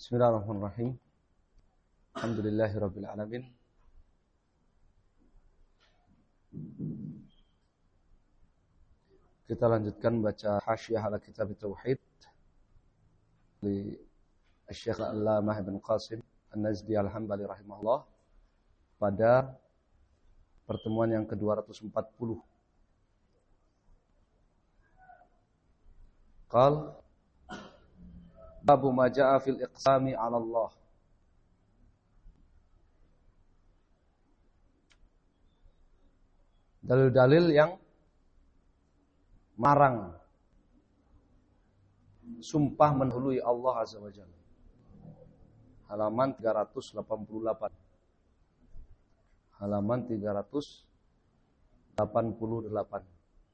Bismillahirrahmanirrahim. Alhamdulillahirabbil alamin. Kita lanjutkan baca Hasyiah ala Kitab Tauhid dari Syekh Al-Allamah Ibn Qasim An-Nazdi Al-Hambali rahimahullah pada pertemuan yang ke-240. Qal Babu ma ja'a fil iqsami 'ala Allah. Dalil-dalil yang marang sumpah mendahului Allah Azza wa Jalla. Halaman 388. Halaman 388.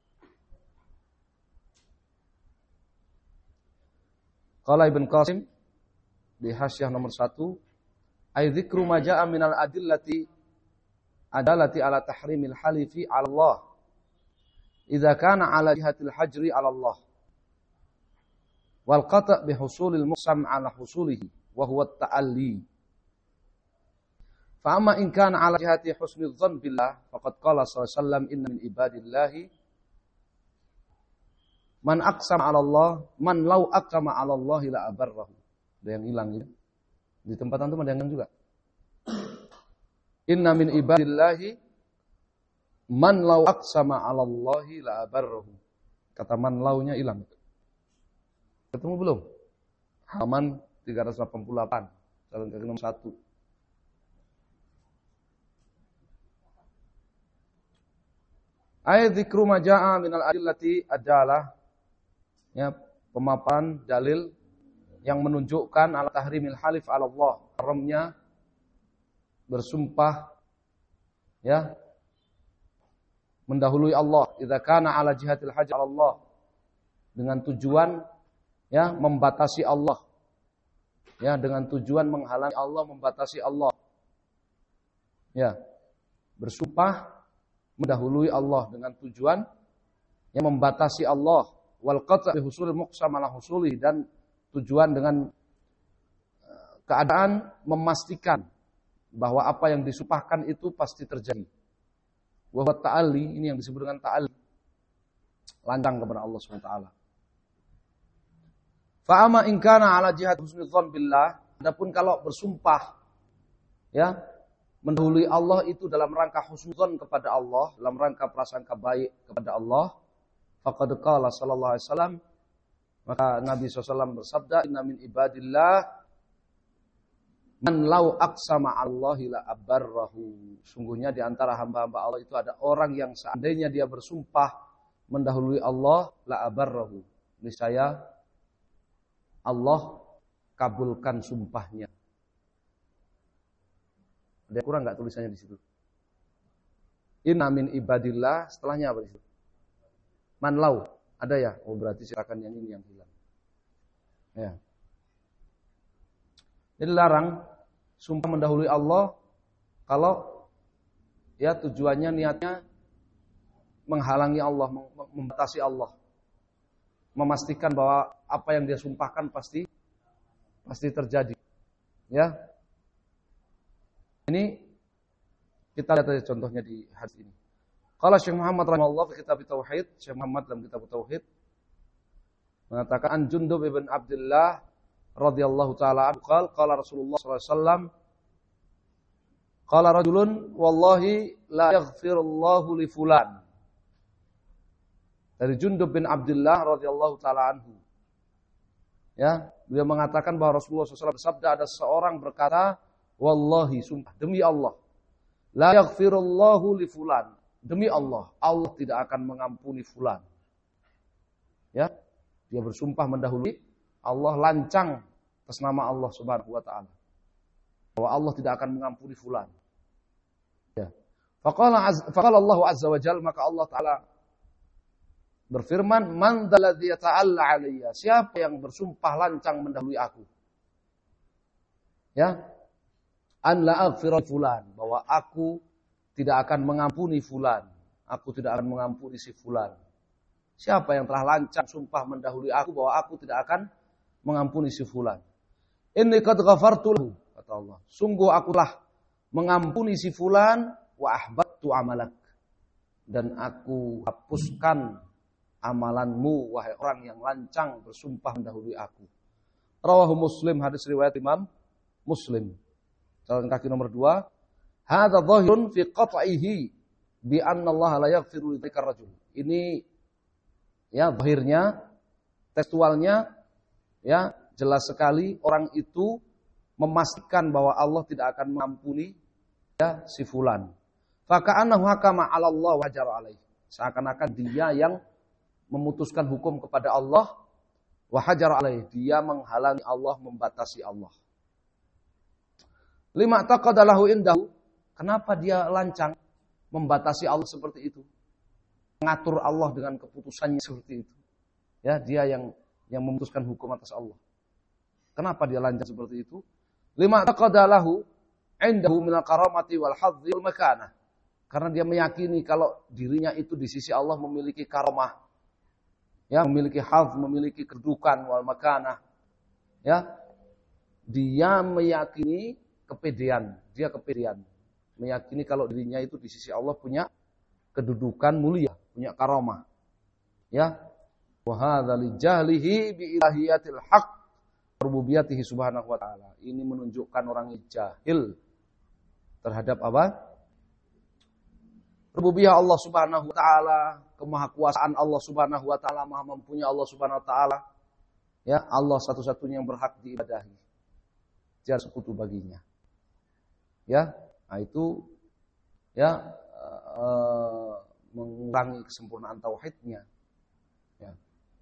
Qala Ibn Qasim di Hasyiah nomor 1, ay dzikru ma jaa'a minal adillati adalati ala tahrimil halifi 'ala Allah idza kana 'ala jihatil hajri 'ala Allah wal qata' bi husulil muqsam 'ala husulihi wa huwa at-ta'alli. Fa amma in kana 'ala jihati husnil dhann billah faqad qala sallallahu alaihi wasallam inna min ibadillahi man aqsama 'ala Allah, man law aqsama 'ala Allah la abarrahu. Ada yang hilang ya. Di tempat antum ada yang hilang juga. Inna min ibadillahi man law aqsama 'ala Allah la abarrahu. Kata man launya hilang. Ketemu belum? Halaman 388, jalan kaki nomor 1. Ayat dzikru ma jaa'a minal adillati adalah ya, pemaparan dalil yang menunjukkan ala tahrimil halif ala Allah, haramnya bersumpah ya mendahului Allah idza kana ala jihatil hajj ala Allah, dengan tujuan ya membatasi Allah, ya dengan tujuan menghalangi Allah, membatasi Allah, ya bersumpah mendahului Allah dengan tujuan yang membatasi Allah, wal qata' bi husul muqsam ala husuli, dan tujuan dengan keadaan memastikan bahwa apa yang disumpahkan itu pasti terjadi. Wa huwa ta'alli, ini yang disebut dengan ta'alli, landang kepada Allah Subhanahu wa taala. Fa amma in kana ala jihad husnul dzan billah, adapun kalau bersumpah ya mendahului Allah itu dalam rangka husnudzon kepada Allah, dalam rangka prasangka baik kepada Allah, faqad qala sallallahu alaihi wasallam, maka Nabi SAW bersabda, inna min ibadillah man law aqsama Allahi la abarrahu. Sungguhnya di antara hamba-hamba Allah itu ada orang yang seandainya dia bersumpah mendahului Allah, la abarrahu, niscaya Allah kabulkan sumpahnya. Ada kurang enggak tulisannya di situ? Inna min ibadillah, setelahnya apa di situ? Man law, ada ya? Oh berarti silakan yang ini yang hilang. Ya. Jadi larang sumpah mendahului Allah kalau ya tujuannya, niatnya menghalangi Allah, membatasi Allah, memastikan bahwa apa yang dia sumpahkan pasti terjadi. Ya. Ini kita lihat aja contohnya di hadis ini. Qala Syekh Muhammad rahimahullah fi kitab Tauhid, Syekh Muhammad dalam kitab Tauhid mengatakan an Jundub ibn Abdullah radhiyallahu taala anhu qala Rasulullah sallallahu alaihi wasallam qala rajulun wallahi la yaghfirullahu li fulan. Dari Jundub bin Abdullah radhiyallahu taala anhu. Ya, beliau mengatakan bahwa Rasulullah SAW bersabda, ada seorang berkata, wallahi, sumpah demi Allah, la yaghfirullahu li fulan. Demi Allah, Allah tidak akan mengampuni fulan. Ya, dia bersumpah mendahului Allah, lancang atas nama Allah Subhanahu wa taala, bahwa Allah tidak akan mengampuni fulan. Ya. Faqala Allah azza wa jalla, maka Allah taala berfirman, man dzalladzi yata'alla 'alayya, siapa yang bersumpah lancang mendahului aku? Ya. An la aghfira fulan, bahwa aku tidak akan mengampuni fulan. Aku tidak akan mengampuni si fulan. Siapa yang telah lancang sumpah mendahului aku bahwa aku tidak akan mengampuni si fulan. Inni qad ghafartu lahu, kata Allah. Sungguh aku telah mengampuni si fulan wa ahbattu amalak. Dan aku hapuskan amalanmu, wahai orang yang lancang bersumpah mendahului aku. Rawahu Muslim, hadis riwayat Imam Muslim. Catatan kaki nomor 2. Hadza dhahirun fi qat'ihi bi anna Allah la yaghfiru lidzakar rajul. Ini ya zahirnya, tekstualnya ya jelas sekali orang itu memastikan bahwa Allah tidak akan mengampuni ya si fulan. Faka'annahu hakama 'ala Allah wa hajara alaihi. Seakan-akan dia yang memutuskan hukum kepada Allah wa hajara alaihi. Dia menghalangi Allah, membatasi Allah. Lima taqadalahu indahu. Kenapa dia lancang membatasi Allah seperti itu? Mengatur Allah dengan keputusannya seperti itu. Ya, dia yang memutuskan hukum atas Allah. Kenapa dia lancang seperti itu? Lima taqadalahu indahu minal karamati wal hadzi wal makanah. Karena dia meyakini kalau dirinya itu di sisi Allah memiliki karamah, ya, memiliki hadz, memiliki kedudukan wal makanah. Ya. Dia meyakini kepedean, meyakini kalau dirinya itu di sisi Allah punya kedudukan mulia, punya karamah. Ya. Wa hadza li jahlihi bi ilahiyatil haqq rububiyatihi subhanahu wa ta'ala. Ini menunjukkan orang jahil terhadap apa? Rububiyah Allah subhanahu wa ta'ala, kemahakuasaan Allah subhanahu wa ta'ala, maha mampunya Allah subhanahu wa ta'ala. Ya, Allah satu-satunya yang berhak diibadahi. Tiada sekutu baginya. Ya, nah itu ya mengurangi kesempurnaan tauhidnya. Ya.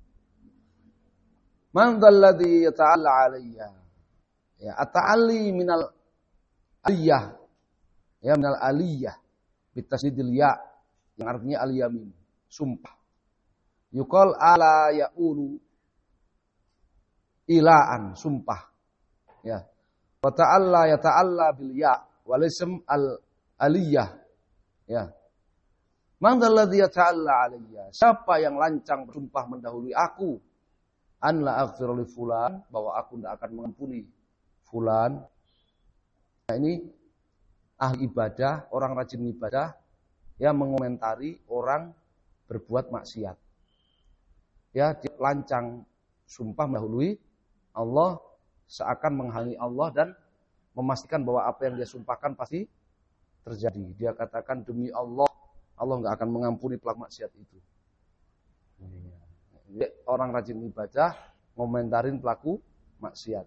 Man dzalladzi yata'alla 'alayya. Ya, at-ta'alli minal aliyah. Ya, minal aliyah. Bitasdidil ya, yang artinya al-yamin, sumpah. Yuqal ala ya'ulu ilaan, sumpah. Ya. Wa ta'alla yata'alla bil ya wal ism al-aliyah. Ya. Man dzalladzi yata'alla 'alayya. Siapa yang lancang bersumpah mendahului aku? An la aghfir li fulan, bahwa aku tidak akan mengampuni fulan. Nah, ini ahli ibadah, orang rajin ibadah yang mengomentari orang berbuat maksiat. Ya, dia lancang sumpah mendahului Allah, seakan menghalangi Allah dan memastikan bahwa apa yang dia sumpahkan pasti terjadi. Dia katakan demi Allah, Allah nggak akan mengampuni pelaku maksiat itu. Jadi, orang rajin ibadah ngomentarin pelaku maksiat.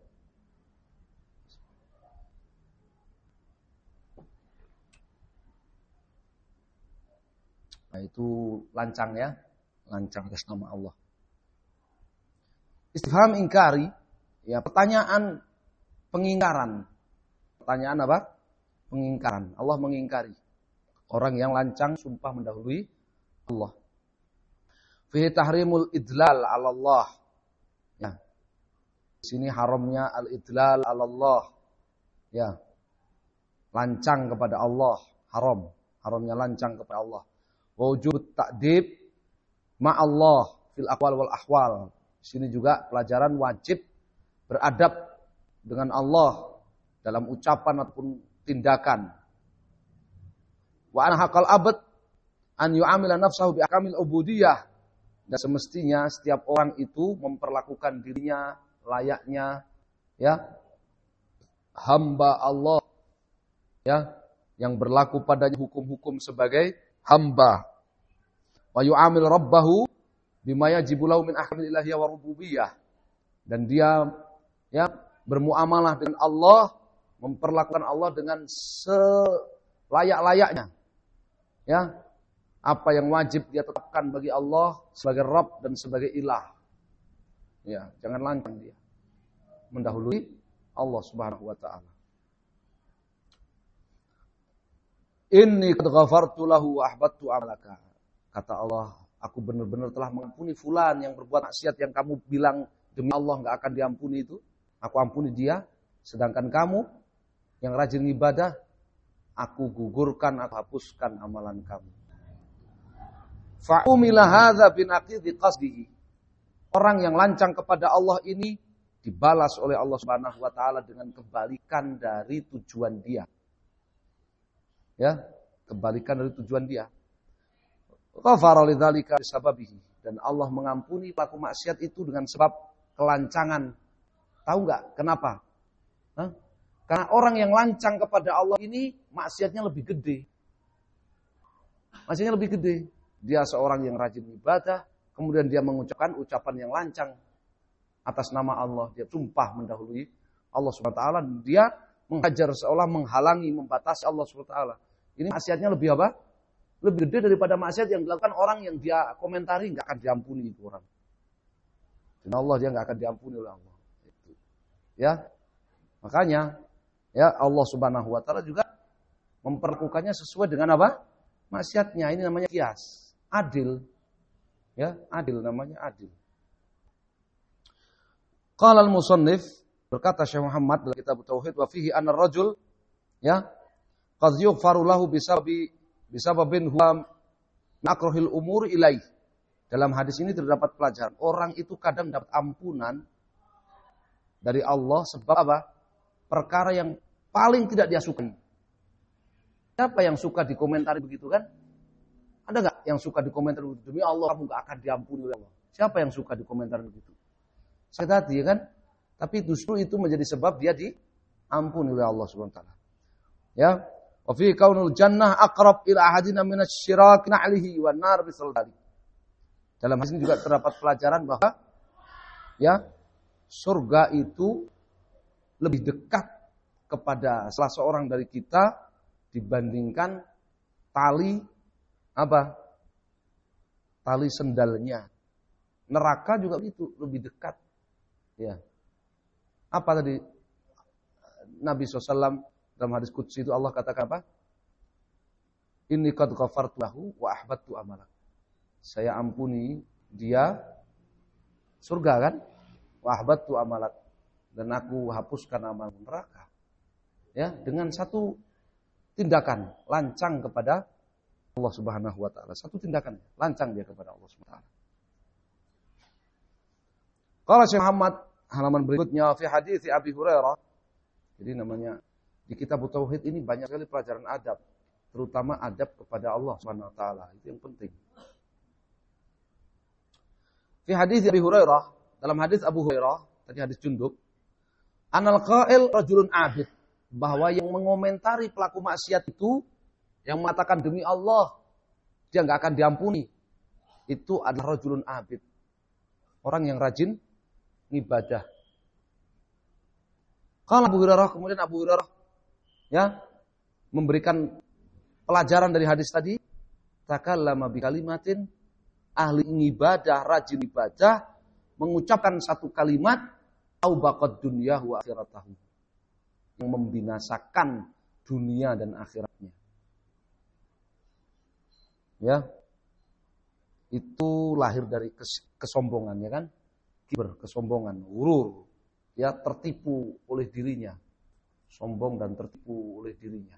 Nah, itu lancang ya, lancang atas nama Allah. Istifham ingkari, ya pertanyaan pengingkaran. Pertanyaan apa? Pengingkaran. Allah mengingkari orang yang lancang sumpah mendahului Allah. Fi tahrimul idlal 'ala Allah. Ya. Di sini haramnya al-idlal 'ala Allah. Ya. Lancang kepada Allah, haram. Haramnya lancang kepada Allah. Wujud ta'dib ma'allah fil aqwal wal ahwal. Di sini juga pelajaran wajib beradab dengan Allah dalam ucapan ataupun tindakan. Wa an haqal abad an yu'amila nafsahu bi akamil ubudiyah. Dan semestinya setiap orang itu memperlakukan dirinya layaknya ya hamba Allah, ya, yang berlaku padanya hukum-hukum sebagai hamba. Wa yu'amil rabbahu bima yajibu lahu min ahkamil ilahiyah wa rububiyah. Dan dia ya bermuamalah dengan Allah, memperlakukan Allah dengan selayak-layaknya. Ya, apa yang wajib dia tetapkan bagi Allah sebagai Rabb dan sebagai ilah. Ya, jangan lancang dia mendahului Allah Subhanahu wa taala. Inni qad ghafartu lahu wa ahbattu amalaka. Kata Allah, aku benar-benar telah mengampuni fulan yang berbuat maksiat yang kamu bilang demi Allah enggak akan diampuni itu. Aku ampuni dia, sedangkan kamu yang rajin ibadah, aku gugurkan, aku hapuskan amalan kamu. Fa'umila hadza binaqidhi qasdihi. Orang yang lancang kepada Allah ini dibalas oleh Allah Subhanahu wa taala dengan kebalikan dari tujuan dia. Ya, kebalikan dari tujuan dia. Ghafara lidzalika bisababihi, dan Allah mengampuni pelaku maksiat itu dengan sebab kelancangan. Tahu enggak kenapa? Karena orang yang lancang kepada Allah ini maksiatnya lebih gede. Maksiatnya lebih gede. Dia seorang yang rajin ibadah, kemudian dia mengucapkan ucapan yang lancang atas nama Allah. Dia sumpah mendahului Allah Subhanahu wa taala. Dia menghajar seolah menghalangi, membatasi Allah Subhanahu wa taala. Ini maksiatnya lebih apa? Lebih gede daripada maksiat yang dilakukan orang yang dia komentari, nggak akan diampuni itu orang. Dan Allah dia nggak akan diampuni oleh Allah. Itu. Ya, makanya ya Allah Subhanahu wa taala juga memperlakukannya sesuai dengan apa? Maksiatnya. Ini namanya qiyas, adil. Ya, adil namanya adil. Qala al-musannif, berkata Syekh Muhammad dalam kitab Tauhid, wa fihi anna ar-rajul ya qad yughfaru lahu bisababin huwa akrahil umur ilaih. Dalam hadis ini terdapat pelajaran. Orang itu kadang dapat ampunan dari Allah sebab apa? Perkara yang paling tidak dia sukai. Siapa yang suka dikomentari begitu kan? Ada nggak yang suka dikomentari begitu? Demi Allah kamu nggak akan diampuni oleh Allah. Siapa yang suka dikomentari begitu? Sakit hati ya kan? Tapi justru itu menjadi sebab dia diampuni oleh Allah Subhanahu wa taala. Ya. Wa fi kaunul jannah aqrab ila ahadina minasy-syirak na'lihi wan nar bisal dzalik. Dalam hadis ini juga terdapat pelajaran bahwa ya surga itu lebih dekat kepada salah seorang dari kita dibandingkan tali apa? Tali sendalnya. Neraka juga itu lebih dekat. Ya. Apa tadi Nabi SAW dalam hadis qudsi itu Allah katakan apa? Inni qad ghafartu lahu wa ahbattu amalak. Saya ampuni dia surga kan? Wa ahbattu amalak, dan aku hapuskan amal neraka. Ya, dengan satu tindakan lancang kepada Allah Subhanahu wa taala. Satu tindakan lancang dia kepada Allah Subhanahu wa taala. Qala Syekh Muhammad halaman berikutnya fi hadits Abi Hurairah. Jadi namanya di kitab Tauhid ini banyak sekali pelajaran adab, terutama adab kepada Allah Subhanahu wa taala. Itu yang penting. Fi hadits Abi Hurairah, dalam hadis Abu Hurairah, tadi hadis Jundub, anal qail rajulun abid, bahwa yang mengomentari pelaku maksiat itu yang mengatakan demi Allah dia enggak akan diampuni, itu adalah rajulun abid. Orang yang rajin ibadah. Kalau Abu Hurairah, kemudian Abu Hurairah ya memberikan pelajaran dari hadis tadi, takallama bi kalimatin, ahli ibadah, rajin ibadah, mengucapkan satu kalimat au baqad dunyahu wa akhiratahu, yang membinasakan dunia dan akhiratnya. Ya. Itu lahir dari kesombongan ya kan? Kiber, kesombongan, urur, ya tertipu oleh dirinya, sombong dan tertipu oleh dirinya.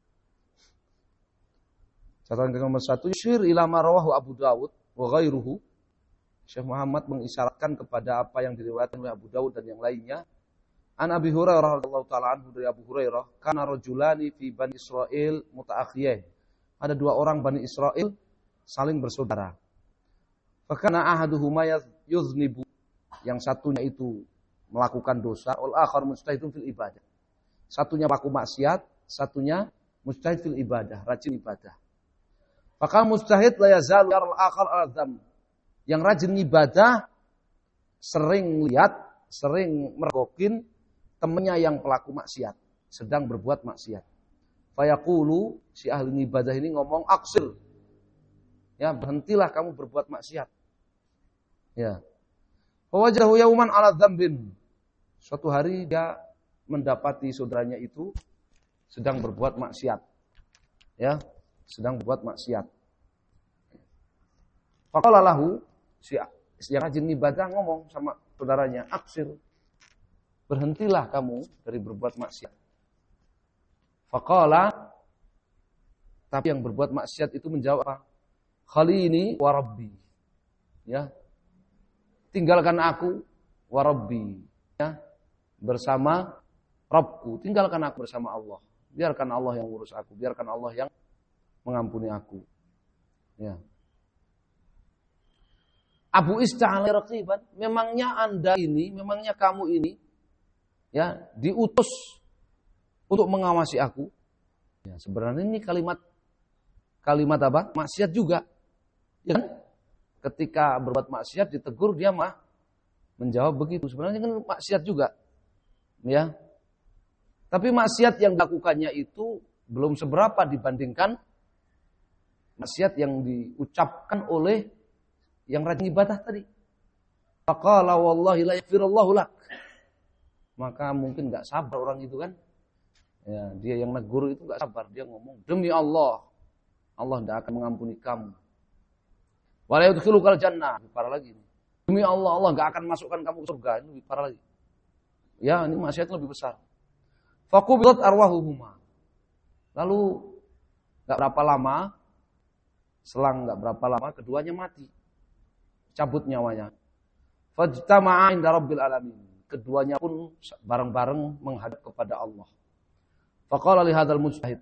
Catatan nomor 1, syir ila ma rawahu Abu Dawud wa ghairuhu. Syekh Muhammad mengisyaratkan kepada apa yang diriwayatkan oleh Abu Dawud dan yang lainnya. An Abi Hurairah radhiyallahu taala anhu, dari Abu Hurairah, kana rajulani fi Bani Israil muta'akhiyain. Ada dua orang Bani Israel saling bersaudara. Fakana ahaduhuma yuznibu, yang satunya itu melakukan dosa, wal akhar mujtahidun fil ibadah. Satunya pelaku maksiat, satunya mujtahid fil ibadah, rajin ibadah. Maka mujtahid la yazalu yaral akhar al-dzam. Yang rajin ibadah sering lihat, sering mergokin temannya yang pelaku maksiat, sedang berbuat maksiat. Fayaqulu, si ahli ibadah ini ngomong aksir. Ya, berhentilah kamu berbuat maksiat. Ya. Fawajahu yauman ala dzambin. Suatu hari dia mendapati saudaranya itu sedang berbuat maksiat. Ya, sedang berbuat maksiat. Faqala lahu, si yang rajin ibadah ngomong sama saudaranya, aksir. Berhentilah kamu dari berbuat maksiat. Faqala, tapi yang berbuat maksiat itu menjawab apa? Khalini wa rabbi. Ya. Tinggalkan aku wa rabbi. ya, bersama Rabbku, tinggalkan aku bersama Allah. Biarkan Allah yang urus aku, biarkan Allah yang mengampuni aku. Ya. Abu Ista'ala raqiban, memangnya Anda ini, memangnya kamu ini, ya, diutus untuk mengawasi aku. Ya, sebenarnya ini kalimat apa? Maksiat juga. Ya kan? Ketika berbuat maksiat ditegur, dia menjawab begitu. Sebenarnya kan maksiat juga. Ya. Tapi maksiat yang dilakukannya itu belum seberapa dibandingkan maksiat yang diucapkan oleh yang rajin ibadah tadi. Faqala wallahi la yaghfirullahu lak. Maka mungkin enggak sabar orang itu kan. Ya, dia yang negur itu enggak sabar, dia ngomong, "Demi Allah, Allah tidak akan mengampuni kamu. Wa la yudkhilukal jannah." Parah lagi. Demi Allah, Allah enggak akan masukkan kamu ke surga. Ini lebih parah lagi. Ya, ini maksiat lebih besar. Faqubidat arwahuhuma. Lalu enggak berapa lama, selang enggak berapa lama keduanya mati. Cabut nyawanya. Fajtama'a inda rabbil alamin. Keduanya pun bareng-bareng menghadap kepada Allah. Faqala li hadzal mujtahid.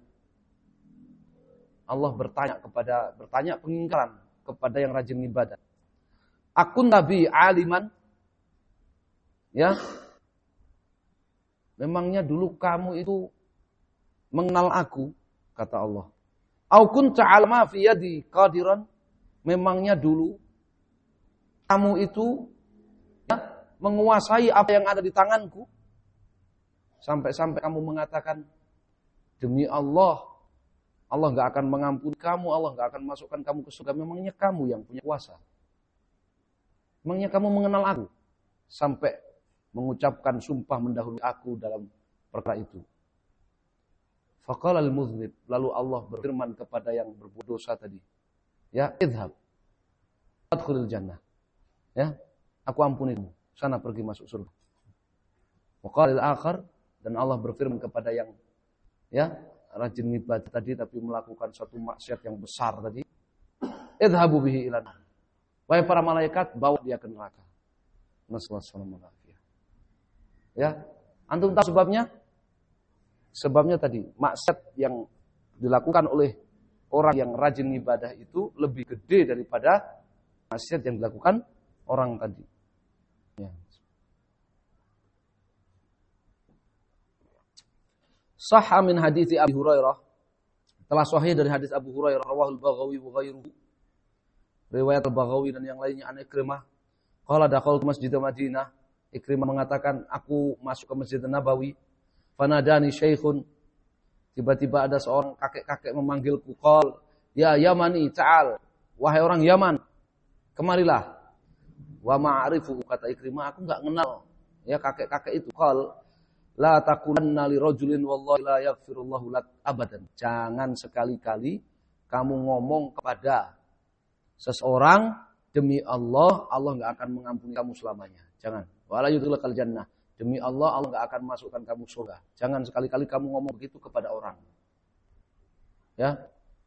Allah bertanya pengingkaran kepada yang rajin ibadah. Akun nabi aliman? Ya. Memangnya dulu kamu itu mengenal aku, kata Allah. Au kunta alma fi yadi qadiran? Memangnya dulu kamu itu ya, menguasai apa yang ada di tanganku? Sampai-sampai kamu mengatakan, demi Allah, Allah gak akan mengampuni kamu, Allah gak akan masukkan kamu ke surga. Memangnya kamu yang punya kuasa? Memangnya kamu mengenal aku? Sampai mengucapkan sumpah mendahului aku dalam perkara itu. Faqala al-muznib, lalu Allah berfirman kepada yang berbuat dosa tadi. Ya, idhab. Adkhulil jannah. Ya, aku ampunimu. Sana pergi masuk surga. Waqala al-akhar, dan Allah berfirman kepada yang ya, rajin ibadah tadi tapi melakukan suatu maksiat yang besar tadi. Idhabu bihi ila nar. Wahai para malaikat, bawa dia ke neraka. Nasallallahu alaihi. Ya, antum tahu sebabnya? Sebabnya tadi, maksiat yang dilakukan oleh orang yang rajin ibadah itu lebih gede daripada maksiat yang dilakukan orang tadi. Ya. Sahha min hadits Abi Hurairah. Telah sahih dari hadis Abu Hurairah rawahul Baghawi wa ghairuhu. Riwayat Al-Baghawi dan yang lainnya an Ikrimah. Qala dakhaltu Masjid Madinah. Ikrimah mengatakan, aku masuk ke Masjid Nabawi. Fanadani syaikhun. Tiba-tiba ada seorang kakek-kakek memanggilku. Qal, ya Yamani, ta'al. Wahai orang Yaman, kemarilah. Wa ma'arifu, kata Ikrimah, aku enggak kenal ya kakek-kakek itu. Qal, la taqulanna li rajulin wallahi la yaghfirullahu lak abadan. Jangan sekali-kali kamu ngomong kepada seseorang, demi Allah, Allah enggak akan mengampuni kamu selamanya. Jangan. Wala yudkhilukal jannah. Demi Allah, Allah enggak akan masukkan kamu surga. Jangan sekali-kali kamu ngomong begitu kepada orang. Ya.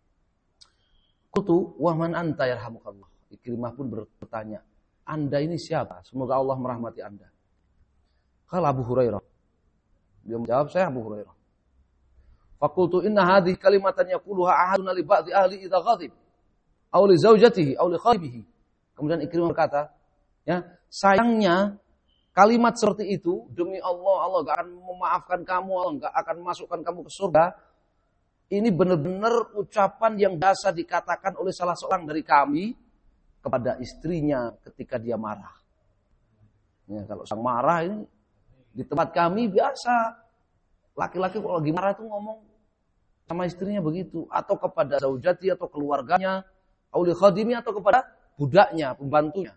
Qultu wa man anta yarhamukallah. Ikrimah pun bertanya, Anda ini siapa? Semoga Allah merahmati Anda. Qala Abu Hurairah. Dia menjawab, saya Abu Hurairah. Faqultu inna hadhihi kalimatan yaquluha ahadun li ba'dhi ahli idza ghadib aw li zaujatihi aw li khadibihi. Kemudian Ikrimah berkata, ya, sayangnya kalimat seperti itu, demi Allah, Allah gak akan memaafkan kamu, Allah gak akan masukkan kamu ke surga. Ini benar-benar ucapan yang biasa dikatakan oleh salah seorang dari kami kepada istrinya ketika dia marah. Ya, kalau sang marah ini di tempat kami biasa laki-laki kalau lagi marah itu ngomong sama istrinya begitu, atau kepada zaujati atau keluarganya, auli khadimi atau kepada budaknya, pembantunya.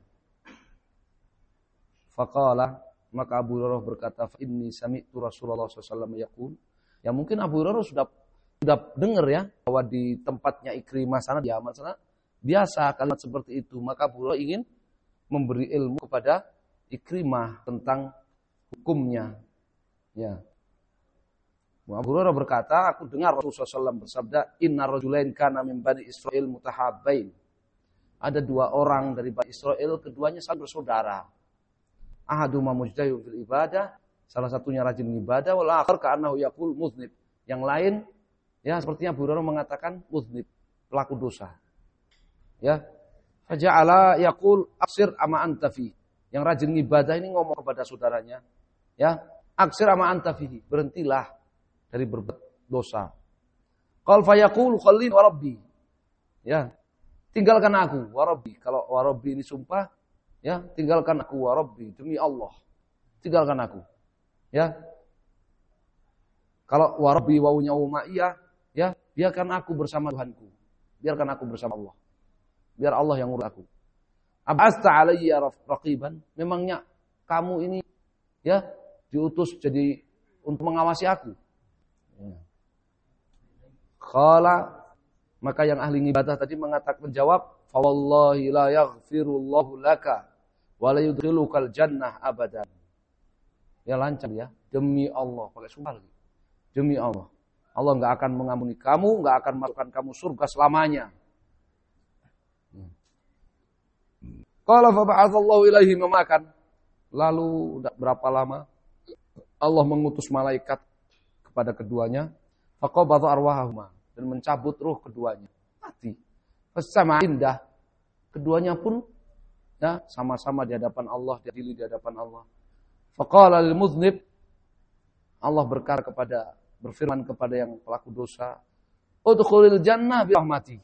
Faqala, maka Abu Hurairah berkata, fa inni sami'tu Rasulullah sallallahu alaihi wasallam yaqul. Ya mungkin Abu Hurairah sudah dengar ya bahwa di tempatnya Ikrimah sana, di Yaman sana biasa kalimat seperti itu. Maka Abu Hurairah ingin memberi ilmu kepada Ikrimah tentang hukumnya. Ya. Abu Hurairah berkata, aku dengar Rasulullah SAW bersabda, inna rajulain kana min bani Israil mutahabbain. Ada dua orang dari Bani Israel, keduanya saling bersaudara. Ahaduma mujtahidun fil ibadah, salah satunya rajin ibadah, wal akhar ka'annahu yaqul muznib. Yang lain ya sepertinya Abu Hurairah mengatakan muznib, pelaku dosa. Ya. Faja'ala yaqul aksir ama anta fi. Yang rajin ibadah ini ngomong kepada saudaranya, ya, aksir ama anta fihi, berhentilah dari berbuat dosa. Qal fa yaqul khallin wa rabbi. Ya. Tinggalkan aku wa rabbi. Kalau wa rabbi ini sumpah, ya, tinggalkan aku wa rabbi, demi Allah. Tinggalkan aku. Ya. Kalau wa rabbi wawunya umaiyah, ya, biarkan aku bersama Tuhanku. Biarkan aku bersama Allah. Biar Allah yang ngurus aku. Ab'asta alayya raqiban? Memangnya kamu ini ya diutus jadi untuk mengawasi aku. Ya. Qala, maka yang ahli ibadah tadi mengatakan menjawab, fa wallahi la yaghfirullahu laka wa la yudkhilukal jannah abadan. Ya lancar ya, demi Allah, pakai sumpah lagi. Demi Allah. Allah enggak akan mengampuni kamu, enggak akan masukkan kamu surga selamanya. Qala fa ba'atsallahu ilaihi memakan. Lalu tidak berapa lama Allah mengutus malaikat kepada keduanya, faqabadha arwahahuma, dan mencabut ruh keduanya. Mati. Bersama indah. Keduanya pun ya sama-sama di hadapan Allah, diadili di hadapan Allah. Faqala lil muznib, Allah berfirman kepada yang pelaku dosa, udkhulil jannah bi rahmati.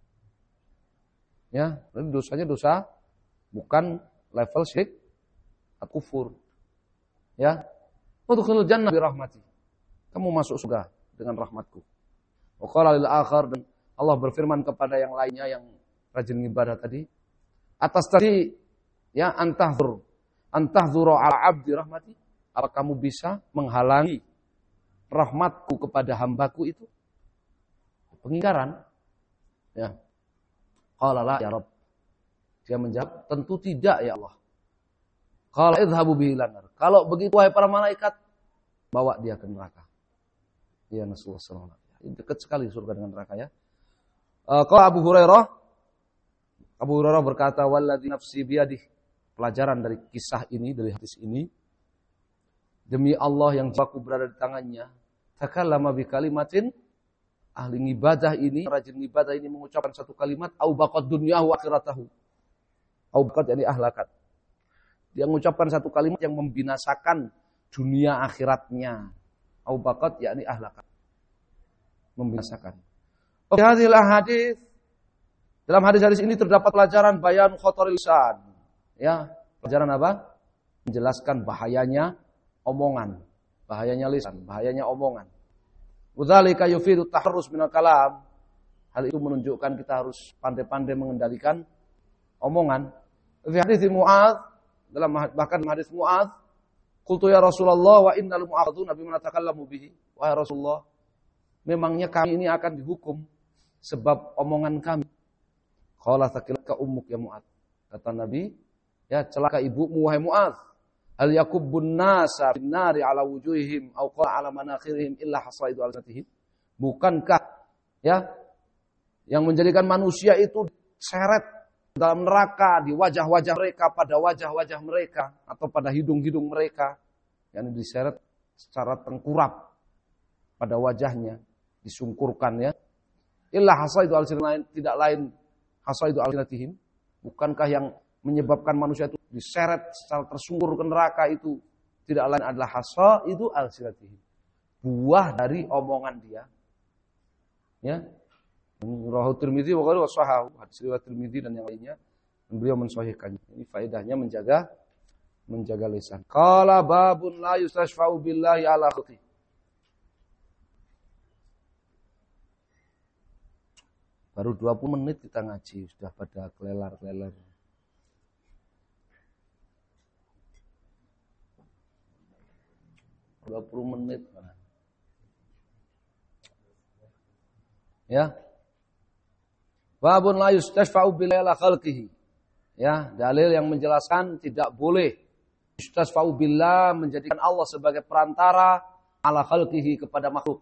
Ya, dosanya dosa bukan level syirik atau kufur. Ya. Udkhulil jannah bi rahmati. Kamu masuk surga dengan rahmatku. Wa qala lil akhar, dan Allah berfirman kepada yang lainnya yang rajin ibadah tadi, atas tadi ya antahdzuru ala abdi rahmati. Apa kamu bisa menghalangi rahmatku kepada hambaku itu? Pengingkaran. Ya. Qala la ya Rabb. Dia menjawab, tentu tidak ya Allah. Qala idhabu bihi lanar. Kalau begitu wahai para malaikat, bawa dia ke neraka. Ya Rasulullah sallallahu alaihi wasallam. Dekat sekali surga dengan neraka ya. Qala Abu Hurairah berkata, walladzi nafsi biyadih. Pelajaran dari kisah ini, dari hadis ini, demi Allah yang jiwaku berada di tangannya, takallama bi kalimatin, ahli ibadah ini, rajin ibadah ini mengucapkan satu kalimat, au baqad dunyahu akhiratahu. Au baqad yani ahlakat. Dia mengucapkan satu kalimat yang membinasakan dunia akhiratnya. Au baqad yani ahlakat. Membinasakan. Oke, hadis. Dalam hadis-hadis ini terdapat pelajaran bayan khotoril lisan. Ya, pelajaran apa? Menjelaskan bahayanya omongan, bahayanya lisan, bahayanya omongan. Udzalika yufidu taharrus minal kalam. Hal itu menunjukkan kita harus pandai-pandai mengendalikan omongan. Fi hadis Mu'adz, bahkan hadis Mu'adz, qultu ya Rasulullah wa innal mu'adzuna bima natakallamu bihi. Wahai Rasulullah, memangnya kami ini akan dihukum sebab omongan kami. Qala thaqilaka ummuk ya Mu'adz. Kata Nabi, ya celaka ibumu wahai Mu'adz. Hal yakubbun nasa fin nari ala wujuhihim aw qala ala manakhirihim illa hasaidu alsatihim. Bukankah ya yang menjadikan manusia itu seret dalam neraka di wajah-wajah mereka, pada wajah-wajah mereka atau pada hidung-hidung mereka, yang diseret secara tengkurap pada wajahnya, disungkurkan ya. Illa hasaidu alsatihim, tidak lain hasaidu alsatihim. Bukankah yang menyebabkan manusia itu diseret secara tersungkur ke neraka itu tidak lain adalah hasa itu al-siratihim, buah dari omongan dia. Ya. Rawahu Tirmidzi wa qala sahahu, hadis riwayat Tirmidzi dan yang lainnya, dan beliau mensahihkannya. Ini faedahnya menjaga lisan. Qala babun la yustashfa'u billahi ala khalqi. Baru 20 menit kita ngaji sudah pada kelelar-kelelar. Berapa 20 menit. Ya. Babun la yustashfa'u billahi ala khalqihi. Ya, dalil yang menjelaskan tidak boleh yustashfa'u billah menjadikan Allah sebagai perantara ala khalqihi kepada makhluk.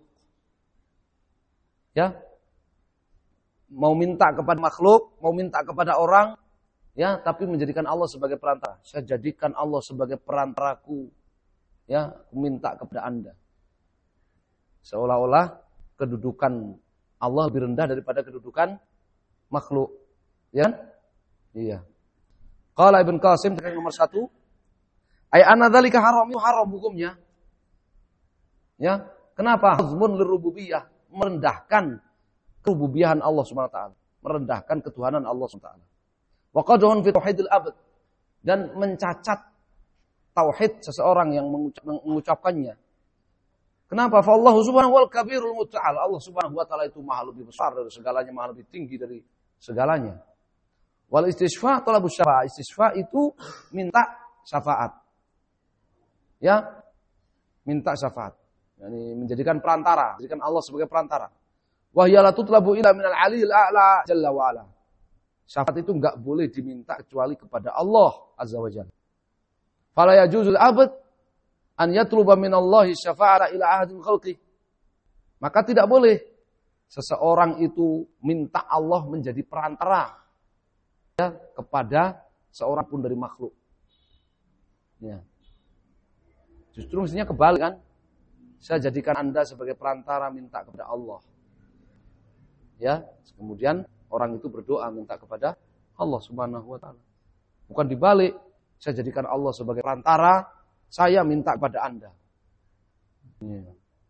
Ya. Mau minta kepada makhluk, mau minta kepada orang, Ya, tapi menjadikan Allah sebagai perantara. Saya jadikan Allah sebagai perantaraku. Ya, aku minta kepada Anda. Seolah-olah kedudukan Allah lebih rendah daripada kedudukan makhluk. Ya? Iya. Qala Ibn Qasim yang nomor 1. Ay anna dzalika haram hukumnya. Ya, kenapa? Hazmun lirububiyah, merendahkan kerububiyahan Allah Subhanahu wa taala, merendahkan ketuhanan Allah Subhanahu wa taala. Wa qadhun fi tauhidil abad, dan mencacat tauhid seseorang yang mengucapkannya. Kenapa? Fa Allah Subhanahu wal kabirul muta'al. Allah Subhanahu wa taala itu maha lebih besar dari segalanya, maha lebih tinggi dari segalanya. Wal istisfa talabus syafa'a. Istisfa itu minta syafaat. Ya, minta syafaat. Yani menjadikan perantara, menjadikan Allah sebagai perantara. Wa hiya la tutlabu illa minal aliyil a'la jalla wa ala. Syafaat itu enggak boleh diminta kecuali kepada Allah Azza wa Jalla. Fala yajuzul abd an yatluba minallahi syafa'ata ila ahadin khalqi. Maka tidak boleh seseorang itu minta Allah menjadi perantara ya, kepada seorang pun dari makhluk. Ya. Justru mestinya kebalik kan? Saya jadikan Anda sebagai perantara minta kepada Allah. Ya, kemudian orang itu berdoa minta kepada Allah Subhanahu wa taala. Bukan dibalik, saya jadikan Allah sebagai perantara, saya minta kepada Anda. Ya.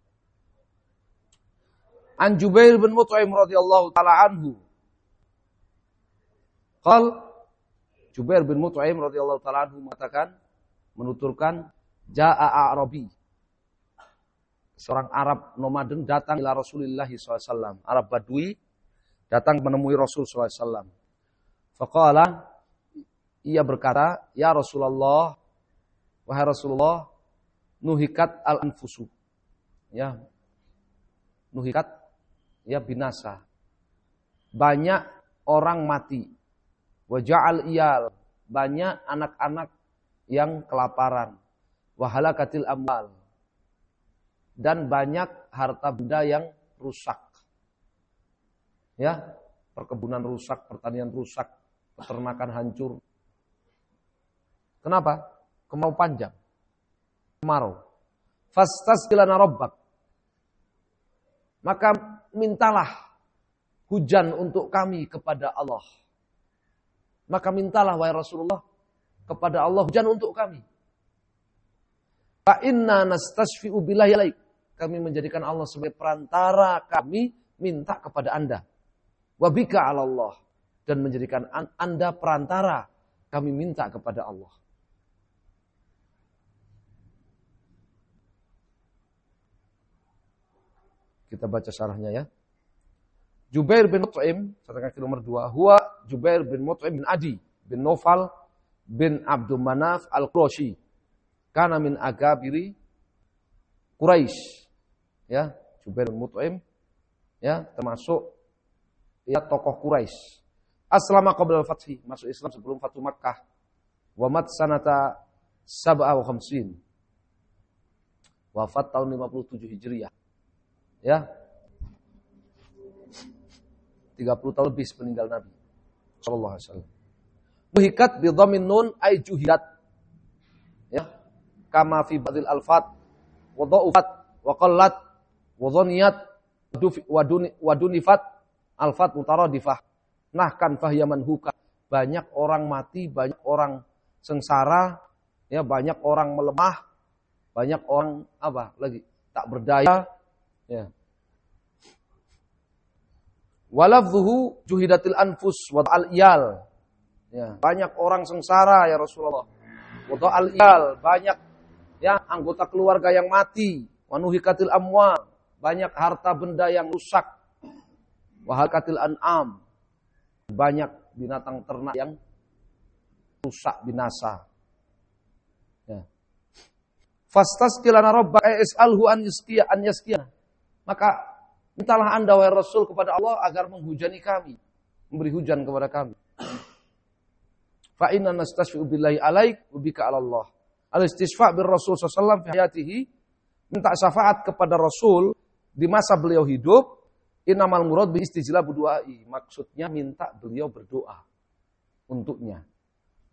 An Jubair bin Mut'im radhiyallahu taala anhu. Jubair bin Mut'im radhiyallahu taala anhu mengatakan, menuturkan, Ja'a Arabi. Seorang Arab nomaden datang ila Rasulullah SAW. Arab Badui datang menemui Rasul SAW. Faqala, ia berkata, ya Rasulullah, wahai Rasulullah, nuhikat al-anfusu. Ya, nuhikat, ya binasa. Banyak orang mati. Waja'al iyal, banyak anak-anak yang kelaparan. Wahalakatil amwal, dan banyak harta benda yang rusak. Ya, perkebunan rusak, pertanian rusak, peternakan hancur. Kenapa? Kemarau panjang. Kemarau. Fastasqilana rabbak. Maka mintalah hujan untuk kami kepada Allah. Maka mintalah wahai Rasulullah kepada Allah hujan untuk kami. Fa inna nastashfi'u billahi alaik. Kami menjadikan Allah sebagai perantara, kami minta kepada Anda. Wa bika 'ala Allah, dan menjadikan Anda perantara, kami minta kepada Allah. Kita baca syarahnya ya. Jubair bin Mut'im, kata kaki nomor 2, huwa Jubair bin Mut'im bin Adi bin Naufal bin Abdul Manaf al-Qurashi. Kana min agabiri Quraisy. Ya, Jubair bin Mut'im ya, termasuk ya tokoh Quraisy. Aslama qabla al-fathi, masuk Islam sebelum Fathu Makkah. Wa mat sanata 57. Wafat tahun 57 Hijriah. Ya. 30 tahun lebih sepeninggal Nabi sallallahu alaihi wasallam. Muhikat bi dhammin nun ay juhilat. Ya. Kama fi ba'dil alfat wa dha'ufat wa qallat wa dhaniyat wa dunifat alfat mutaradifah. Nahkan fahya manhuka. Banyak orang mati, banyak orang sengsara, ya, banyak orang melemah, banyak orang apa lagi? Tak berdaya, ya. Walafzuhu juhidatil anfus wa al-iyal. Ya, banyak orang sengsara ya Rasulullah. Wa al-iyal, banyak ya anggota keluarga yang mati, wanuhikatil amwal, banyak harta benda yang rusak, wahalkatil an'am, banyak binatang ternak yang rusak binasa. Ya. Fastasqilana rabbaka is'alhu an yaskiya. Maka mintalah Anda wahai Rasul kepada Allah agar menghujani kami, memberi hujan kepada kami. Fa inna nastashfi'u billahi alaik wa bika 'ala Allah. Al-istisfa' bir Rasul sallallahu alaihi wasallam fi hayatihi, minta syafaat kepada Rasul di masa beliau hidup. Innamal murad bi istijlabu du'ai, maksudnya minta beliau berdoa untuknya.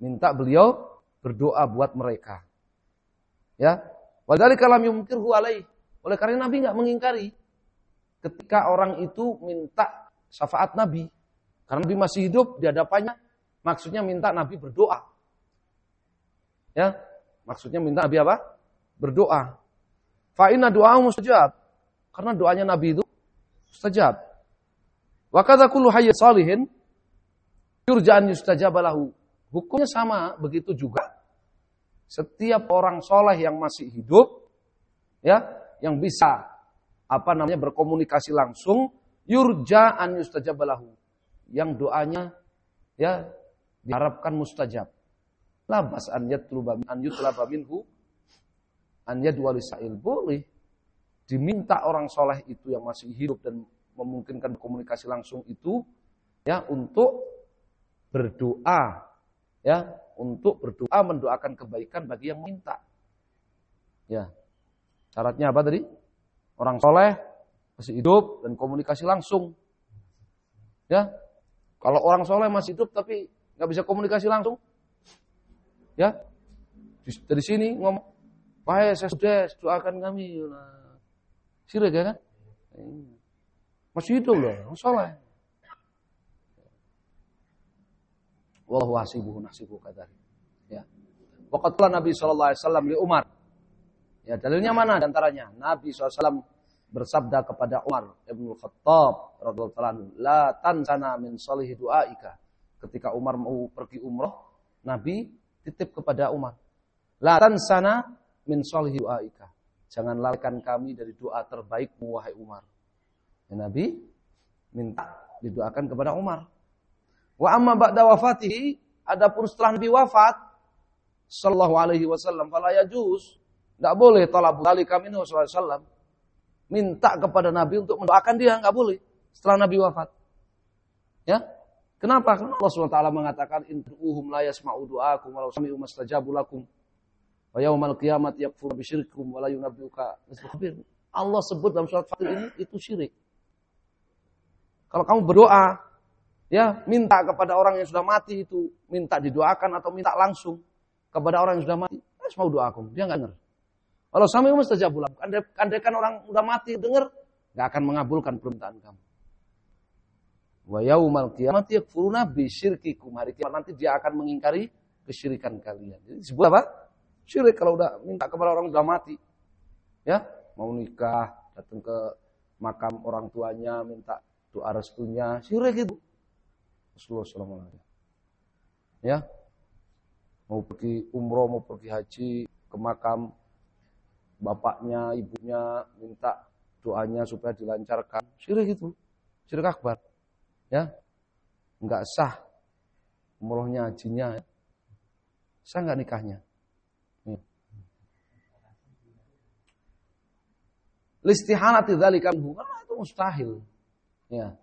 Minta beliau berdoa buat mereka. Ya. Wadzalika lam yumkirhu alaihi. Oleh karena Nabi enggak mengingkari ketika orang itu minta syafaat Nabi. Karena Nabi masih hidup di hadapannya, maksudnya minta Nabi berdoa. Ya, maksudnya minta Nabi apa? Berdoa. Fa inna du'ahu mustajab. Karena doanya Nabi itu mustajab. Wa kadza kullu hayyin salihin yurja an yustajaba lahu. Hukumnya sama, begitu juga setiap orang soleh yang masih hidup, ya, yang bisa berkomunikasi langsung, yurja an yustajaba lahu. Yang doanya ya diharapkan mustajab. Labas an yutlaba minhu an yadwa lisail, boleh diminta orang soleh itu yang masih hidup dan memungkinkan komunikasi langsung itu ya untuk berdoa, ya untuk berdoa mendoakan kebaikan bagi yang minta. Ya, syaratnya apa tadi? Orang soleh masih hidup dan komunikasi langsung. Ya, kalau orang soleh masih hidup tapi nggak bisa komunikasi langsung, ya dari sini ngomong, wahai saya sudah doakan kami, sirik ya kan? Masih hidup loh, soleh. Wallahu hasibuhu nahsibuhu kadzalik. Ya. Waqatlah Nabi SAW li Umar. Ya, dalilnya mana diantaranya? Nabi SAW bersabda kepada Umar Ibn Khattab radhiyallahu anhu, la tansana min salihi du'aika. Ketika Umar mau pergi umrah, Nabi titip kepada Umar, la tansana min salihi du'aika. Jangan lalaikan kami dari doa terbaikmu wahai Umar. Ya, Nabi minta didoakan kepada Umar. Wa amma ba'da wafatihi, adapun setelah Nabi wafat sallallahu alaihi wasallam, fala yajuz, enggak boleh talab dzalika minhu sallallahu alaihi wasallam. Minta kepada Nabi untuk mendoakan dia, enggak boleh setelah Nabi wafat. Ya. Kenapa? Karena Allah SWT mengatakan intuhum la yasma'u du'akum wa law sami'u mastajabu lakum. Wa yaumal qiyamati yakfuru bisyirkikum wa la yunabbi'uka mithlu khabir. Allah sebut dalam surat Fatir ini itu syirik. Kalau kamu berdoa, ya, minta kepada orang yang sudah mati itu, minta didoakan atau minta langsung kepada orang yang sudah mati, mau doakum, dia enggak dengar. Kalau sami mustajabu lakum, andaikan orang sudah mati dengar, enggak akan mengabulkan permintaan kamu. Wa yaumal qiyamati yakfuruna bisyirkikum, hari kiamat nanti dia akan mengingkari kesyirikan kalian. Jadi disebut apa? Syirik kalau udah minta kepada orang sudah mati. Ya, mau nikah, datang ke makam orang tuanya minta doa restunya, syirik itu. Rasulullah SAW. Ya, mau pergi umroh, mau pergi haji, ke makam bapaknya, ibunya, minta doanya supaya dilancarkan. Syirik itu, syirik akbar. Ya, enggak sah umrohnya, hajinya. Ya. Sah enggak nikahnya? Ya. Listihanati dzalika minhu, karena itu mustahil. Ya.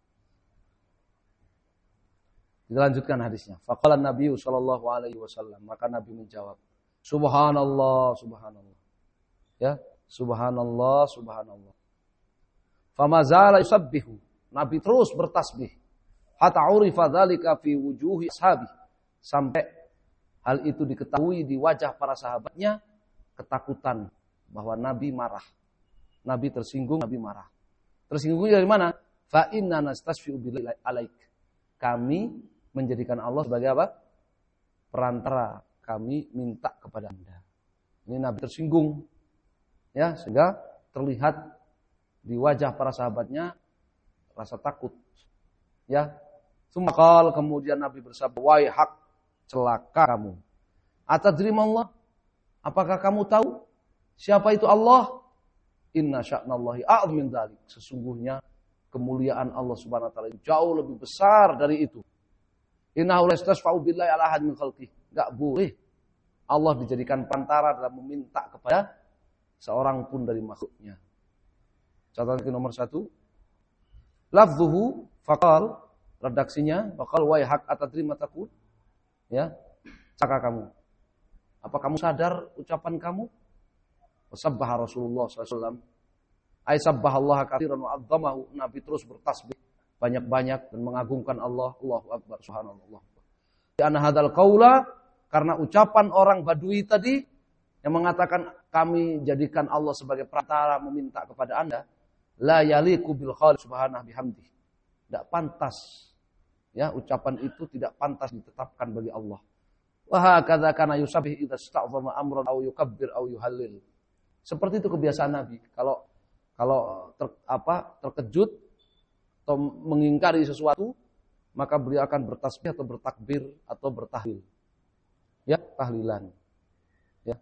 Kita lanjutkan hadisnya. Faqala Nabi sallallahu alaihi wasallam, maka Nabi menjawab, Subhanallah, subhanallah. Ya, subhanallah, subhanallah. Famazala yusabbihu. Nabi terus bertasbih. Hatta urifa dzalika fi wujuhi ashabi. Sampai hal itu diketahui di wajah para sahabatnya, ketakutan bahwa Nabi marah. Nabi tersinggung, Nabi marah. Tersinggungnya dari mana? Fa inna nastasfi'u billahi alaik. Kami menjadikan Allah sebagai apa? Perantara, kami minta kepada Anda. Ini Nabi tersinggung. Ya, sehingga terlihat di wajah para sahabatnya rasa takut. Ya. Sumakal, kemudian Nabi bersabda, wahai hak, celaka kamu. Atadrim Allah? Apakah kamu tahu siapa itu Allah? Inna sya'nallahi a'adz min dzalik. Sesungguhnya kemuliaan Allah Subhanahu wa taala jauh lebih besar dari itu. Innahu lastasfa'u billahi ala ahad min khalqihi. Enggak boleh Allah dijadikan perantara dalam meminta kepada seorang pun dari makhluknya. Catatan nomor 1. Lafzuhu faqal, redaksinya faqal wa haq atadri matakun. Ya. Cakap kamu. Apa kamu sadar ucapan kamu? Wasabbaha Rasulullah sallallahu alaihi wasallam. Ai sabbahallaha katsiran wa 'azzamahu. Nabi terus bertasbih banyak-banyak dan mengagungkan Allah. Allahu akbar, subhanallah. Anna hadzal qaula, karena ucapan orang Badui tadi yang mengatakan kami jadikan Allah sebagai perantara meminta kepada Anda, la yaliqu bil khaliq subhanahu bihamdi. Tidak pantas. Ya, ucapan itu tidak pantas ditetapkan bagi Allah. Wa hakadza kana yusabbih idza sta'zama amran aw yukabbir aw yuhallil. Seperti itu kebiasaan Nabi. Kalau terkejut atau mengingkari sesuatu, maka beliau akan bertasbih atau bertakbir atau bertahlil. Ya, tahlilan. Ya.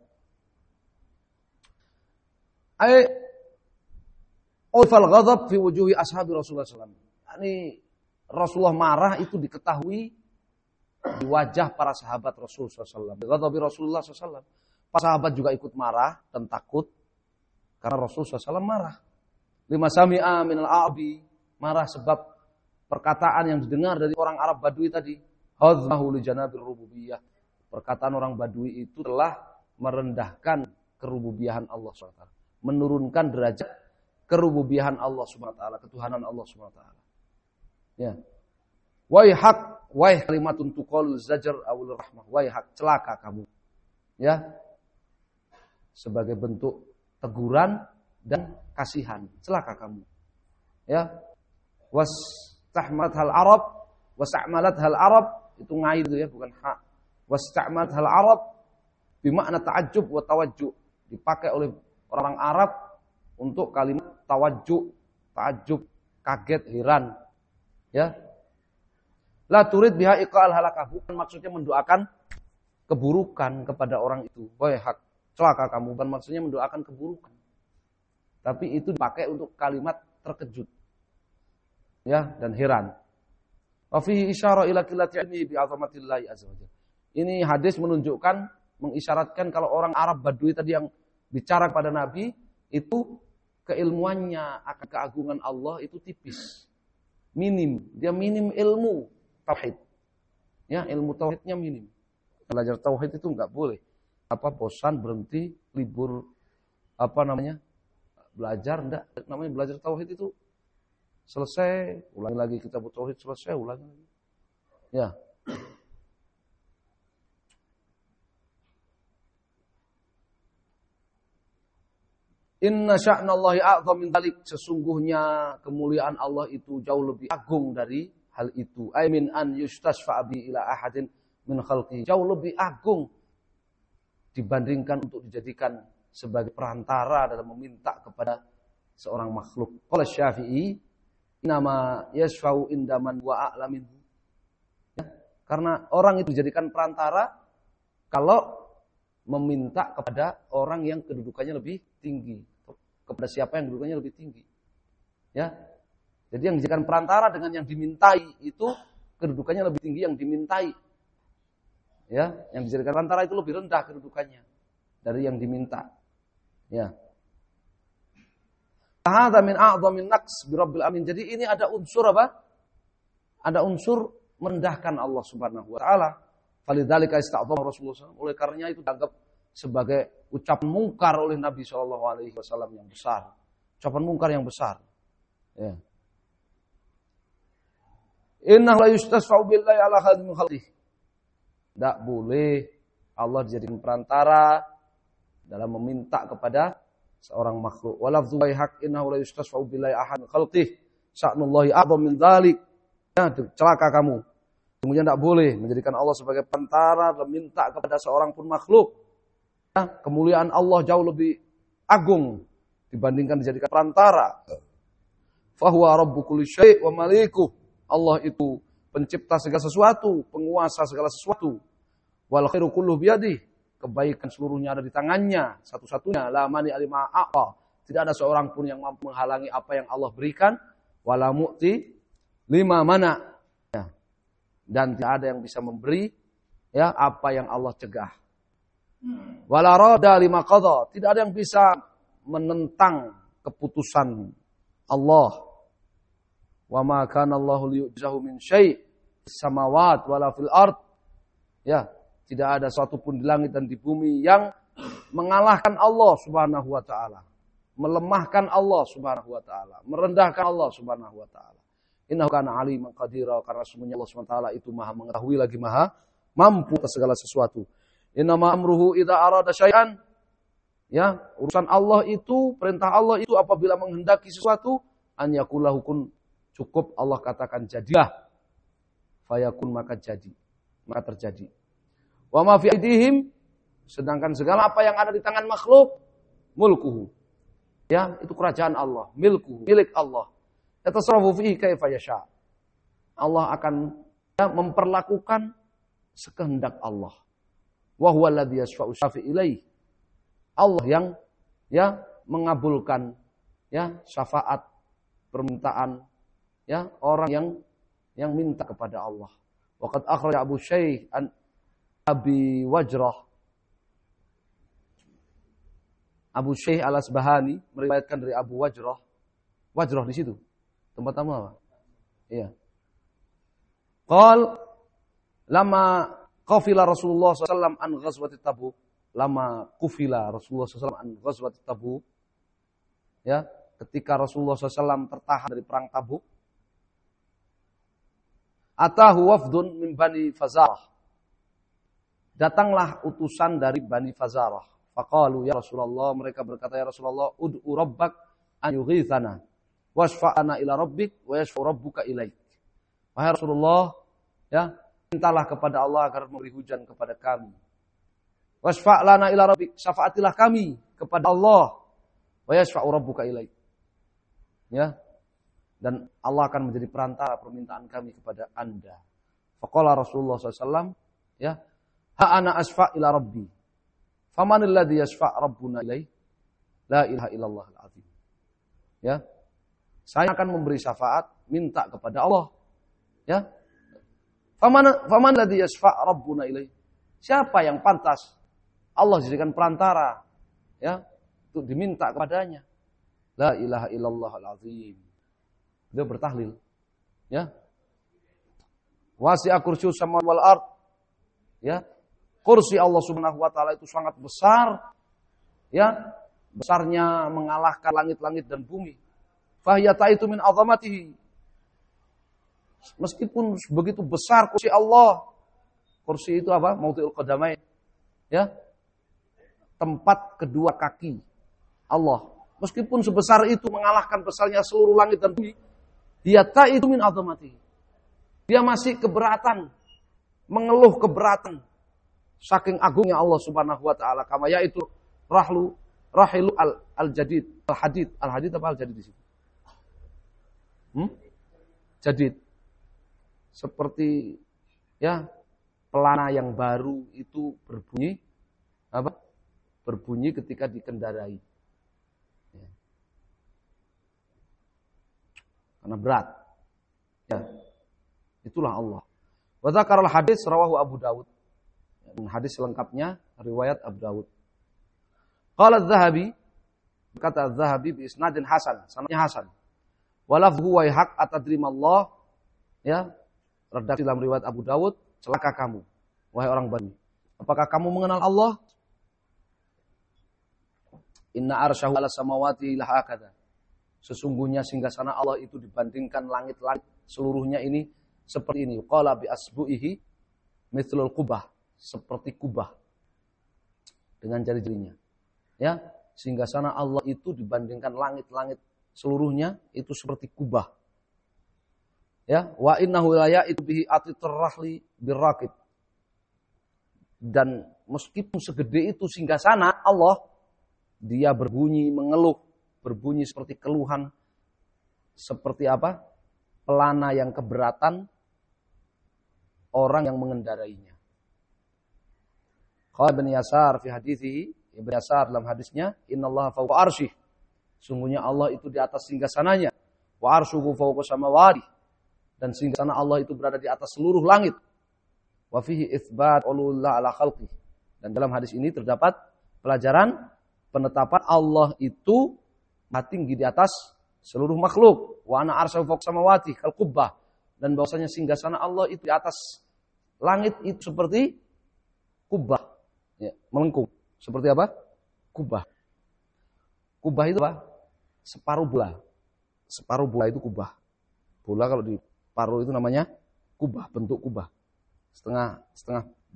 Ufal ghadab fi wujuhi ashabi Rasulullah SAW. Ini Rasulullah marah itu diketahui di wajah para sahabat Rasulullah SAW. Ghadabi Rasulullah SAW. Para sahabat juga ikut marah dan takut karena Rasulullah SAW marah. Lima sami'a minal a'bi, marah sebab perkataan yang didengar dari orang Arab Badui tadi. Hadzahu li janabir rububiyah. Perkataan orang Badui itu telah merendahkan kerububiyahan Allah SWT. Menurunkan derajat kerububiyahan Allah SWT, ketuhanan Allah SWT. Ya. Waihak, waih kalimatun tuqalul zajar awul rahmah. Waihak, celaka kamu. Ya. Sebagai bentuk teguran dan kasihan. Celaka kamu. Ya. Wastahmalat hal Arab, wasta'malat hal Arab, itu ngaid itu ya, bukan ha. Wasta'malat hal Arab bermakna ta'ajjub wa tawajjuh. Dipakai oleh orang Arab untuk kalimat tawajjuh, ta'ajjub, kaget, heran. Ya. La turid biha iqal halakah, bukan maksudnya mendoakan keburukan kepada orang itu. Waihak, celaka kamu, bukan maksudnya mendoakan keburukan. Tapi itu dipakai untuk kalimat terkejut. Ya, dan heran. Wa fihi isyara ila qillati ilmihi bi 'azamatillahi azza wajalla. Ini hadis menunjukkan, mengisyaratkan kalau orang Arab Badui tadi yang bicara kepada Nabi itu keilmuannya akan keagungan Allah itu tipis. Minim, dia minim ilmu tauhid. Ya, ilmu tauhidnya minim. Belajar tauhid itu enggak boleh. Bosan, berhenti, libur belajar enggak. Namanya belajar tauhid itu selesai, ulangi lagi kitab tauhid, selesai, ulangi lagi. Ya. Inna sya'nallahi a'zam min dzalik, sesungguhnya kemuliaan Allah itu jauh lebih agung dari hal itu. Ay min an yustasfa bi ila ahadin min khalqi, jauh lebih agung dibandingkan untuk dijadikan sebagai perantara dalam meminta kepada seorang makhluk. Qala Syafi'i, nama yasfa'u indaman wa a'lamin. Ya, karena orang itu dijadikan perantara kalau meminta kepada orang yang kedudukannya lebih tinggi. Kepada siapa yang kedudukannya lebih tinggi. Ya. Jadi yang dijadikan perantara dengan yang dimintai itu kedudukannya lebih tinggi yang dimintai. Ya, yang dijadikan perantara itu lebih rendah kedudukannya dari yang diminta. Ya. Hadza min a'dhamin naqs bi rabbil alamin. Jadi ini ada unsur apa? Ada unsur merendahkan Allah Subhanahu wa taala. Falidzalika ista'dhama Rasulullah SAW. Oleh karenanya itu dianggap sebagai ucapan mungkar oleh Nabi SAW yang besar. Ucapan mungkar yang besar. Ya. Innahu la yustasfa'u billahi ala hadhihi khalqihi. Tidak boleh Allah dijadikan perantara dalam meminta kepada seorang makhluk. Walafdhu waihak innahu la yustasfa'u billahi ahad khalqihi. Sa'nullahi a'zam min dzalik. Ya, celaka kamu. Kemudian tidak boleh menjadikan Allah sebagai perantara dan minta kepada seorang pun makhluk. Ya, kemuliaan Allah jauh lebih agung dibandingkan dijadikan perantara. Fahuwa rabbu kulli syai' wa malikuh. Allah itu pencipta segala sesuatu, penguasa segala sesuatu. Wal khairu kulluhu biyadihi. Kebaikan seluruhnya ada di tangannya, satu-satunya. La mani alima a'ta. Tidak ada seorang pun yang mampu menghalangi apa yang Allah berikan. Wala mu'ti lima mana. Ya. Dan tidak ada yang bisa memberi ya apa yang Allah cegah. Wala rada lima qadha. Tidak ada yang bisa menentang keputusan Allah. Wa ma kana Allahu liyu'jizahu min syai' fis samawati wala fil ard. Ya, tidak ada satu pun di langit dan di bumi yang mengalahkan Allah Subhanahu wa taala, melemahkan Allah Subhanahu wa taala, merendahkan Allah Subhanahu wa taala. Innahu kana aliman qadira, karena semuanya Allah Subhanahu wa taala itu Maha mengetahui lagi Maha mampu atas segala sesuatu. Innama amruhu idza arada syai'an. Ya, urusan Allah itu, perintah Allah itu apabila menghendaki sesuatu, an yaqulahu kun, cukup Allah katakan jadilah. Fayakun, maka jadi, maka terjadi. Wa ma fi aidihim, sedangkan segala apa yang ada di tangan makhluk, mulkuhu. Ya, itu kerajaan Allah, milkuhu, milik Allah. Yatasarrafu fihi kaifa yasha. Allah akan memperlakukan sekehendak Allah. Wa huwa alladzi yashfa'u syafi'i ilaih. Allah yang mengabulkan syafaat permintaan orang yang minta kepada Allah. Waqad akhraja Abu Syekh an Abi Wajrah. Abu Syekh Al-Asbahani meriwayatkan dari Abu Wajrah. Wajrah di situ. Tempat apa? Iya. Qal lama qafila Rasulullah sallallahu alaihi wasallam an ghazwati Tabuk. Lama kufila Rasulullah SAW an ghazwat Tabuk. Ya, ketika Rasulullah SAW tertahan dari perang Tabuk, atahu wafdun min Bani Fazarah. Datanglah utusan dari Bani Fazarah. Faqalu ya Rasulullah, mereka berkata ya Rasulullah, ud'u rabbak an yughithana wasfa'ana ila rabbik wa yashfa'u rabbuka ilaik. Wahai Rasulullah, mintalah kepada Allah agar memberi hujan kepada kami. Wasfa' lana ila rabbik, syafaatilah kami kepada Allah. Wa yashfa'u rabbuka ilaik. Ya. Dan Allah akan menjadi perantara permintaan kami kepada Anda. Faqala Rasulullah SAW, ha ana asfa' ila rabbi. Famanil ladzi yashfa' rabbuna ilaih? La ilaha illallah al-azim. Ya. Saya akan memberi syafaat, minta kepada Allah. Ya. Faman ladzi yashfa' rabbuna ilaih? Siapa yang pantas Allah jadikan perantara untuk diminta kepadanya. La ilaha illallah al-azim. Dia bertahlil. Ya. Wasi'a kursiyyu samawati wal ard. Ya. Kursi Allah Subhanahu wa taala itu sangat besar. Ya. Besarnya mengalahkan langit-langit dan bumi. Fahyata itu min azamatihi. Meskipun begitu besar kursi Allah. Kursi itu apa? Maudi'ul qadamain. Ya. Tempat kedua kaki Allah. Meskipun sebesar itu mengalahkan besarnya seluruh langit dan bumi, dia itu min azamati. Dia masih keberatan, mengeluh keberatan saking agungnya Allah Subhanahu wa taala. Kama yaitu rahilu al-jadid, al-hadid apa al-jadid di sini? Jadid. Seperti pelana yang baru itu berbunyi apa? Berbunyi ketika dikendarai. Ya. Karena berat. Ya. Itulah Allah. Wa dzakarul hadis rawahu Abu Dawud. Hadis selengkapnya riwayat Abu Dawud. Qala Az-Zahabi, kata Az-Zahabi bi isnadin hasan, sanadnya hasan. Wa lafdhu wa haq atadrimallah, redaksi dalam riwayat Abu Dawud, celaka kamu wahai orang Bani. Apakah kamu mengenal Allah? Inna arsyahu ala samawati lahakada. Sesungguhnya singgasana Allah itu dibandingkan langit-langit seluruhnya ini seperti ini. Qala bi asbu'ihi mithlul qubah, seperti kubah dengan jari-jarinya. Ya, singgasana Allah itu dibandingkan langit-langit seluruhnya itu seperti kubah. Ya, wa innahu la ya'itu bihi atitur rahli birraqib. Dan meskipun segede itu singgasana Allah, dia berbunyi, mengeluh, berbunyi seperti keluhan, seperti apa? Pelana yang keberatan orang yang mengendarainya. Qala Ibnu Yasar fi haditsihi, Ibnu Yasar dalam hadisnya, innallaha fawqa arsyih. Sungguhnya Allah itu di atas singgasananya. Wa arsyuhu fawqa samawati. Dan singgasana Allah itu berada di atas seluruh langit. Wa fihi itsbat ulullah ala khalqih. Dan dalam hadis ini terdapat pelajaran penetapan Allah itu maha tinggi di atas seluruh makhluk. Wa ana arsyahu fawqa samawati kal qubbah. Dan bahwasanya singgasana Allah itu di atas langit itu seperti kubah. Ya, melengkung. Seperti apa? Kubah. Kubah itu apa? Separuh bola. Separuh bola itu kubah. Bola kalau diparuh itu namanya kubah, bentuk kubah. Setengah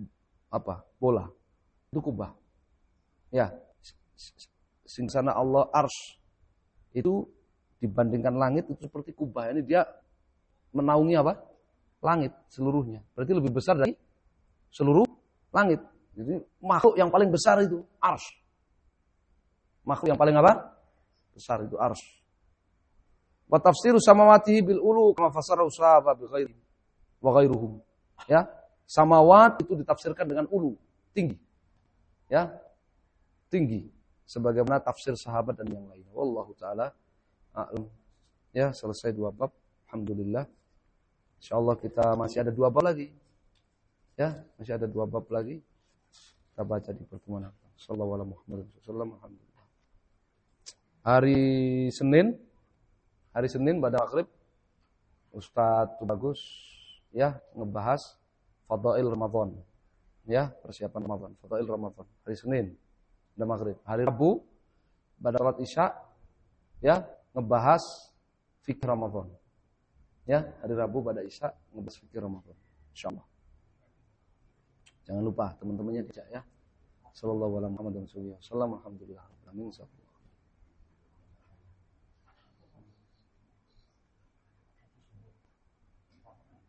apa? Bola. Itu kubah. Ya. Singsana Allah Arsy itu dibandingkan langit itu seperti kubah. Ini dia menaungi apa? Langit seluruhnya. Berarti lebih besar dari seluruh langit. Jadi makhluk yang paling besar itu Arsy. Makhluk yang paling apa? Besar itu Arsy. Wa tafsiru samawatihi bil ulu kama fasara usaba bi ghairi wa ghairuhum. Ya, samawat itu ditafsirkan dengan ulu, tinggi. Ya, tinggi sebagaimana tafsir sahabat dan yang lain. Wallahu taala a'lam. Ya, selesai 2 bab. Alhamdulillah. Insyaallah kita masih ada 2 bab lagi. Ya, masih ada 2 bab lagi. Kita baca di pertemuan akan. Sallallahu alaihi wasallam. Alhamdulillah. Hari Senin pada maghrib Ustadz Bagus ya ngebahas Fadail Ramadan. Ya, persiapan Ramadan, Fadail Ramadan. Hari Senin pada maghrib. Hari Rabu pada salat Isya ya ngebahas fikih Ramadan. Ya, hari Rabu pada Isya ngebahas fikih Ramadan. Insyaallah. Jangan lupa teman-temannya dijak ya. Sallallahu alaihi wasallam. Alhamdulillah.